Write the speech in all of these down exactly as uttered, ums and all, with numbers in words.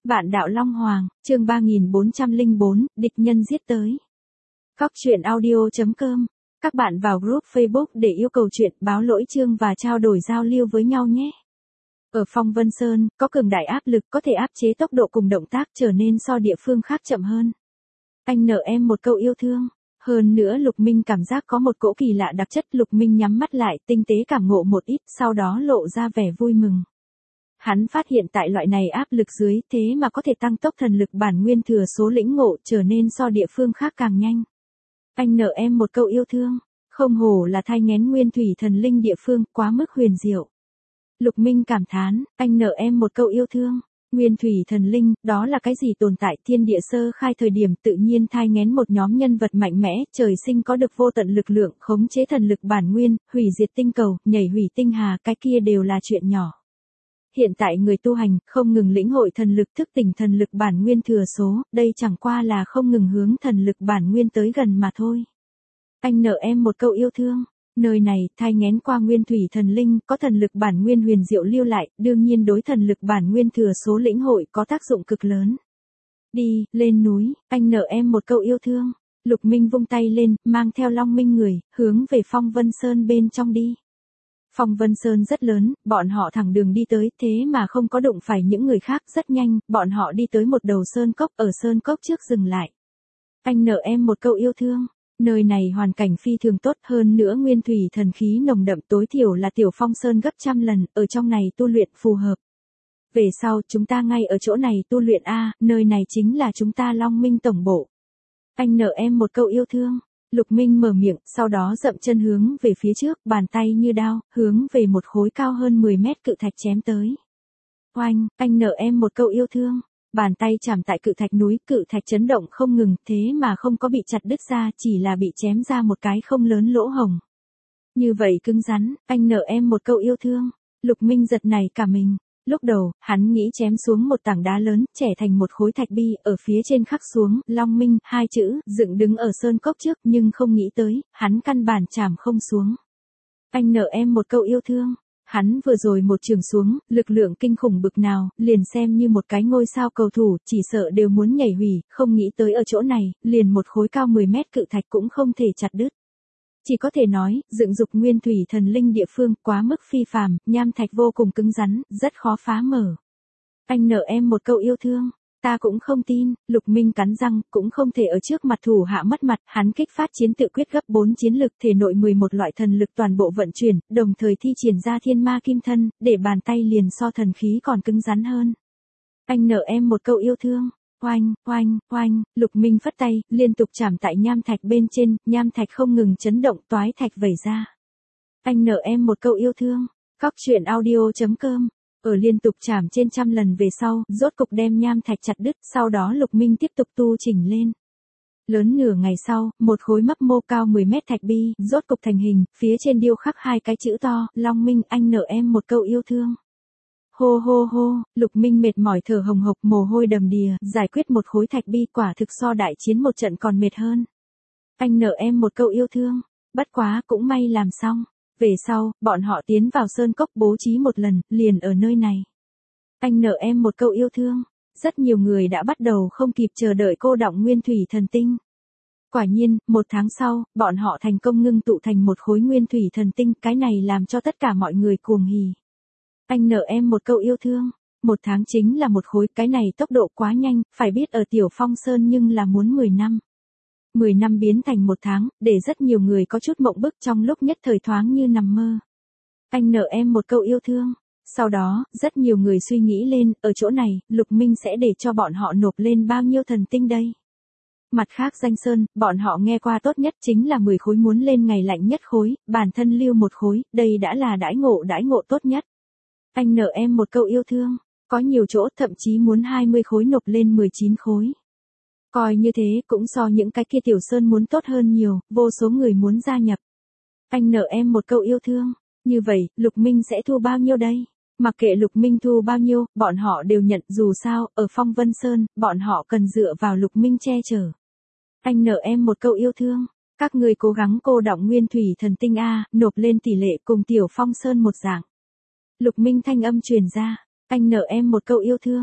Vạn đạo Long Hoàng, chương ba nghìn bốn trăm lẻ bốn, địch nhân giết tới. Cóc truyện audio chấm com. Các bạn vào group Facebook để yêu cầu chuyện, báo lỗi chương và trao đổi giao lưu với nhau nhé. Ở Phong Vân Sơn, có cường đại áp lực có thể áp chế tốc độ cùng động tác trở nên so địa phương khác chậm hơn. Anh nợ em một câu yêu thương. Hơn nữa Lục Minh cảm giác có một cỗ kỳ lạ đặc chất. Lục Minh nhắm mắt lại, tinh tế cảm ngộ một ít, sau đó lộ ra vẻ vui mừng. Hắn phát hiện tại loại này áp lực dưới thế mà có thể tăng tốc thần lực bản nguyên thừa số lĩnh ngộ trở nên so địa phương khác càng nhanh. Anh nợ em một câu yêu thương. Không hổ là thai nghén nguyên thủy thần linh địa phương, quá mức huyền diệu. Lục Minh cảm thán, anh nợ em một câu yêu thương. Nguyên thủy thần linh, đó là cái gì tồn tại thiên địa sơ khai thời điểm tự nhiên thai nghén một nhóm nhân vật mạnh mẽ, trời sinh có được vô tận lực lượng, khống chế thần lực bản nguyên, hủy diệt tinh cầu, nhảy hủy tinh hà, cái kia đều là chuyện nhỏ. Hiện tại người tu hành, không ngừng lĩnh hội thần lực thức tỉnh thần lực bản nguyên thừa số, đây chẳng qua là không ngừng hướng thần lực bản nguyên tới gần mà thôi. Anh nợ em một câu yêu thương. Nơi này, thai nghén qua nguyên thủy thần linh, có thần lực bản nguyên huyền diệu lưu lại, đương nhiên đối thần lực bản nguyên thừa số lĩnh hội có tác dụng cực lớn. Đi, lên núi, anh nợ em một câu yêu thương. Lục Minh vung tay lên, mang theo Long Minh người, hướng về Phong Vân Sơn bên trong đi. Phong Vân Sơn rất lớn, bọn họ thẳng đường đi tới, thế mà không có đụng phải những người khác, rất nhanh, bọn họ đi tới một đầu sơn cốc, ở sơn cốc trước dừng lại. Anh nợ em một câu yêu thương. Nơi này hoàn cảnh phi thường tốt, hơn nữa nguyên thủy thần khí nồng đậm, tối thiểu là Tiểu Phong Sơn gấp trăm lần, ở trong này tu luyện phù hợp. Về sau, chúng ta ngay ở chỗ này tu luyện a, nơi này chính là chúng ta Long Minh tổng bộ. Anh nợ em một câu yêu thương. Lục Minh mở miệng, sau đó dậm chân hướng về phía trước, bàn tay như đao, hướng về một khối cao hơn mười mét cự thạch chém tới. Oanh, anh nợ em một câu yêu thương. Bàn tay chạm tại cự thạch núi, cự thạch chấn động không ngừng, thế mà không có bị chặt đứt ra, chỉ là bị chém ra một cái không lớn lỗ hổng. Như vậy cứng rắn, anh nợ em một câu yêu thương. Lục Minh giật nảy cả mình. Lúc đầu, hắn nghĩ chém xuống một tảng đá lớn, chẻ thành một khối thạch bi, ở phía trên khắc xuống, Long Minh, hai chữ, dựng đứng ở sơn cốc trước, nhưng không nghĩ tới, hắn căn bản chạm không xuống. Anh nợ em một câu yêu thương. Hắn vừa rồi một trường xuống, lực lượng kinh khủng bực nào, liền xem như một cái ngôi sao cầu thủ, chỉ sợ đều muốn nhảy hủy, không nghĩ tới ở chỗ này, liền một khối cao mười mét cự thạch cũng không thể chặt đứt. Chỉ có thể nói, dựng dục nguyên thủy thần linh địa phương quá mức phi phàm, nham thạch vô cùng cứng rắn, rất khó phá mở. Anh nợ em một câu yêu thương. Ta cũng không tin. Lục Minh cắn răng, cũng không thể ở trước mặt thủ hạ mất mặt, hắn kích phát chiến tự quyết gấp bốn chiến lực, thể nội mười một loại thần lực toàn bộ vận chuyển, đồng thời thi triển ra thiên ma kim thân, để bàn tay liền so thần khí còn cứng rắn hơn. Anh nợ em một câu yêu thương. Oanh, oanh, oanh, Lục Minh phất tay, liên tục chạm tại nham thạch bên trên, nham thạch không ngừng chấn động, toái thạch vẩy ra. Anh nợ em một câu yêu thương. Cóc truyện audio chấm com. Ở liên tục chạm trên trăm lần về sau, rốt cục đem nham thạch chặt đứt, sau đó Lục Minh tiếp tục tu chỉnh lên. Lớn nửa ngày sau, một khối mấp mô cao mười mét thạch bi, rốt cục thành hình, phía trên điêu khắc hai cái chữ to, Long Minh, anh nợ em một câu yêu thương. Hô hô hô, Lục Minh mệt mỏi thở hồng hộc, mồ hôi đầm đìa, giải quyết một khối thạch bi quả thực so đại chiến một trận còn mệt hơn. Anh nợ em một câu yêu thương, bất quá cũng may làm xong. Về sau, bọn họ tiến vào sơn cốc bố trí một lần, liền ở nơi này. Anh nợ em một câu yêu thương. Rất nhiều người đã bắt đầu không kịp chờ đợi cô đọng nguyên thủy thần tinh. Quả nhiên, một tháng sau, bọn họ thành công ngưng tụ thành một khối nguyên thủy thần tinh, cái này làm cho tất cả mọi người cuồng hỉ. Anh nợ em một câu yêu thương. Một tháng chính là một khối, cái này tốc độ quá nhanh, phải biết ở Tiểu Phong Sơn nhưng là muốn mười năm. mười năm biến thành một tháng, để rất nhiều người có chút mộng bức, trong lúc nhất thời thoáng như nằm mơ. Anh nợ em một câu yêu thương. Sau đó, rất nhiều người suy nghĩ lên, ở chỗ này, Lục Minh sẽ để cho bọn họ nộp lên bao nhiêu thần tinh đây. Mặt khác danh sơn, bọn họ nghe qua tốt nhất chính là mười khối, muốn lên ngày lạnh nhất khối, bản thân lưu một khối, đây đã là đãi ngộ đãi ngộ tốt nhất. Anh nợ em một câu yêu thương. Có nhiều chỗ thậm chí muốn hai mươi khối nộp lên mười chín khối. Coi như thế cũng so những cái kia tiểu sơn muốn tốt hơn nhiều, vô số người muốn gia nhập. Anh nợ em một câu yêu thương. Như vậy, Lục Minh sẽ thu bao nhiêu đây? Mặc kệ Lục Minh thu bao nhiêu, bọn họ đều nhận, dù sao, ở Phong Vân Sơn, bọn họ cần dựa vào Lục Minh che chở. Anh nợ em một câu yêu thương. Các người cố gắng cô đọng nguyên thủy thần tinh A, nộp lên tỷ lệ cùng Tiểu Phong Sơn một dạng. Lục Minh thanh âm truyền ra. Anh nợ em một câu yêu thương.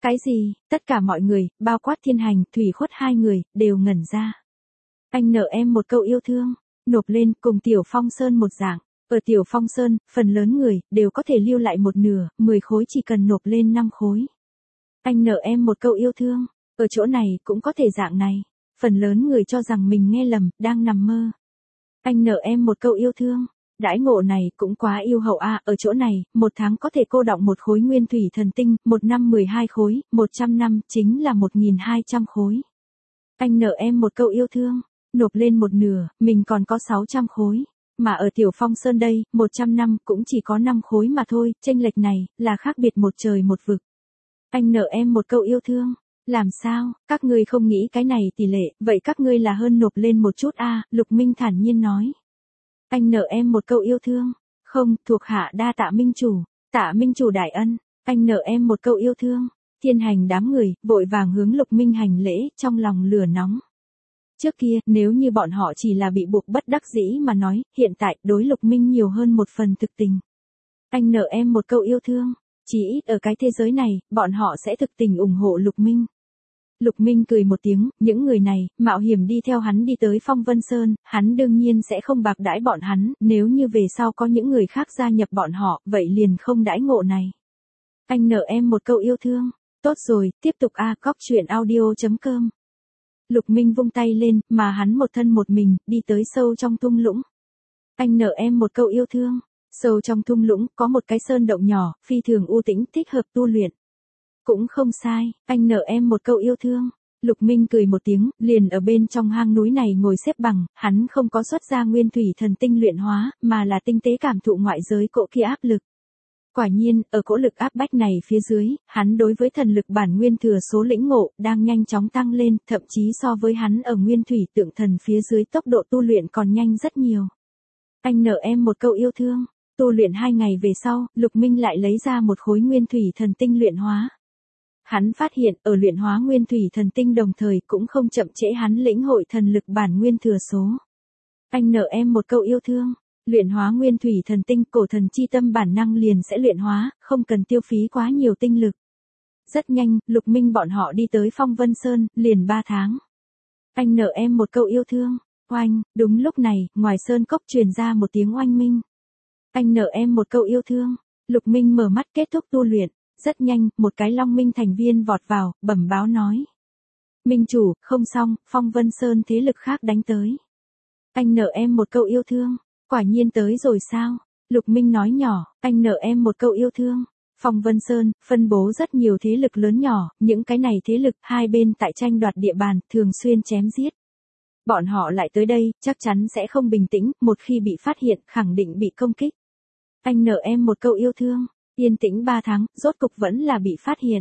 Cái gì? Tất cả mọi người, bao quát Thiên Hành, Thủy Khuất hai người, đều ngẩn ra. Anh nợ em một câu yêu thương, nộp lên cùng Tiểu Phong Sơn một dạng. Ở Tiểu Phong Sơn, phần lớn người, đều có thể lưu lại một nửa, mười khối chỉ cần nộp lên năm khối. Anh nợ em một câu yêu thương, ở chỗ này cũng có thể dạng này. Phần lớn người cho rằng mình nghe lầm, đang nằm mơ. Anh nợ em một câu yêu thương. Đãi ngộ này cũng quá yêu hậu a, à, ở chỗ này, một tháng có thể cô đọng một khối nguyên thủy thần tinh, một năm mười hai khối, một trăm năm chính là một nghìn hai trăm khối. Anh nợ em một câu yêu thương, nộp lên một nửa, mình còn có sáu trăm khối. Mà ở Tiểu Phong Sơn đây, một trăm năm cũng chỉ có năm khối mà thôi, chênh lệch này, là khác biệt một trời một vực. Anh nợ em một câu yêu thương. Làm sao, các ngươi không nghĩ cái này tỷ lệ, vậy các ngươi là hơn nộp lên một chút a, à, Lục Minh thản nhiên nói. Anh nợ em một câu yêu thương. Không, thuộc hạ đa tạ minh chủ. Tạ minh chủ đại ân. Anh nợ em một câu yêu thương. Thiên Hành đám người, vội vàng hướng Lục Minh hành lễ, trong lòng lửa nóng. Trước kia, nếu như bọn họ chỉ là bị buộc bất đắc dĩ mà nói, hiện tại, đối Lục Minh nhiều hơn một phần thực tình. Anh nợ em một câu yêu thương. Chỉ ít ở cái thế giới này, bọn họ sẽ thực tình ủng hộ Lục Minh. Lục Minh cười một tiếng, những người này, mạo hiểm đi theo hắn đi tới Phong Vân Sơn, hắn đương nhiên sẽ không bạc đãi bọn hắn, nếu như về sau có những người khác gia nhập bọn họ, vậy liền không đãi ngộ này. Anh nợ em một câu yêu thương. Tốt rồi, tiếp tục a, cóc truyện audio chấm com. Lục Minh vung tay lên, mà hắn một thân một mình, đi tới sâu trong thung lũng. Anh nợ em một câu yêu thương. Sâu trong thung lũng, có một cái sơn động nhỏ, phi thường u tĩnh, thích hợp tu luyện. Cũng không sai, anh nợ em một câu yêu thương. Lục Minh cười một tiếng, liền ở bên trong hang núi này ngồi xếp bằng, hắn không có xuất ra nguyên thủy thần tinh luyện hóa, mà là tinh tế cảm thụ ngoại giới cỗ kia áp lực. Quả nhiên, ở cỗ lực áp bách này phía dưới, hắn đối với thần lực bản nguyên thừa số lĩnh ngộ, đang nhanh chóng tăng lên, thậm chí so với hắn ở nguyên thủy tượng thần phía dưới tốc độ tu luyện còn nhanh rất nhiều. Anh nợ em một câu yêu thương. Tu luyện hai ngày về sau, Lục Minh lại lấy ra một khối nguyên thủy thần tinh luyện hóa. Hắn phát hiện, ở luyện hóa nguyên thủy thần tinh đồng thời cũng không chậm trễ hắn lĩnh hội thần lực bản nguyên thừa số. Anh nợ em một câu yêu thương. Luyện hóa nguyên thủy thần tinh, cổ thần chi tâm bản năng liền sẽ luyện hóa, không cần tiêu phí quá nhiều tinh lực. Rất nhanh, Lục Minh bọn họ đi tới Phong Vân Sơn, liền ba tháng. Anh nợ em một câu yêu thương. Oanh, đúng lúc này, ngoài sơn cốc truyền ra một tiếng oanh minh. Anh nợ em một câu yêu thương. Lục Minh mở mắt kết thúc tu luyện. Rất nhanh, một cái Long Minh thành viên vọt vào, bẩm báo nói. Minh chủ, không xong, Phong Vân Sơn thế lực khác đánh tới. Anh nợ em một câu yêu thương. Quả nhiên tới rồi sao? Lục Minh nói nhỏ, anh nợ em một câu yêu thương. Phong Vân Sơn, phân bố rất nhiều thế lực lớn nhỏ, những cái này thế lực, hai bên tại tranh đoạt địa bàn, thường xuyên chém giết. Bọn họ lại tới đây, chắc chắn sẽ không bình tĩnh, một khi bị phát hiện, khẳng định bị công kích. Anh nợ em một câu yêu thương. Yên tĩnh ba tháng, rốt cục vẫn là bị phát hiện.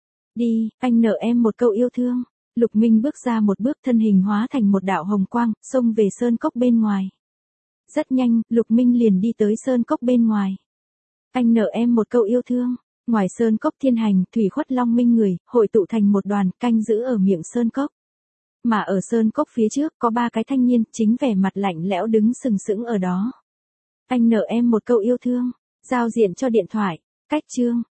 Đi, anh nợ em một câu yêu thương. Lục Minh bước ra một bước, thân hình hóa thành một đạo hồng quang, xông về sơn cốc bên ngoài. Rất nhanh, Lục Minh liền đi tới sơn cốc bên ngoài. Anh nợ em một câu yêu thương. Ngoài sơn cốc Thiên Hành, Thủy Khuất Long Minh người, hội tụ thành một đoàn, canh giữ ở miệng sơn cốc. Mà ở sơn cốc phía trước, có ba cái thanh niên, chính vẻ mặt lạnh lẽo đứng sừng sững ở đó. Anh nợ em một câu yêu thương. Giao diện cho điện thoại. Cách chương.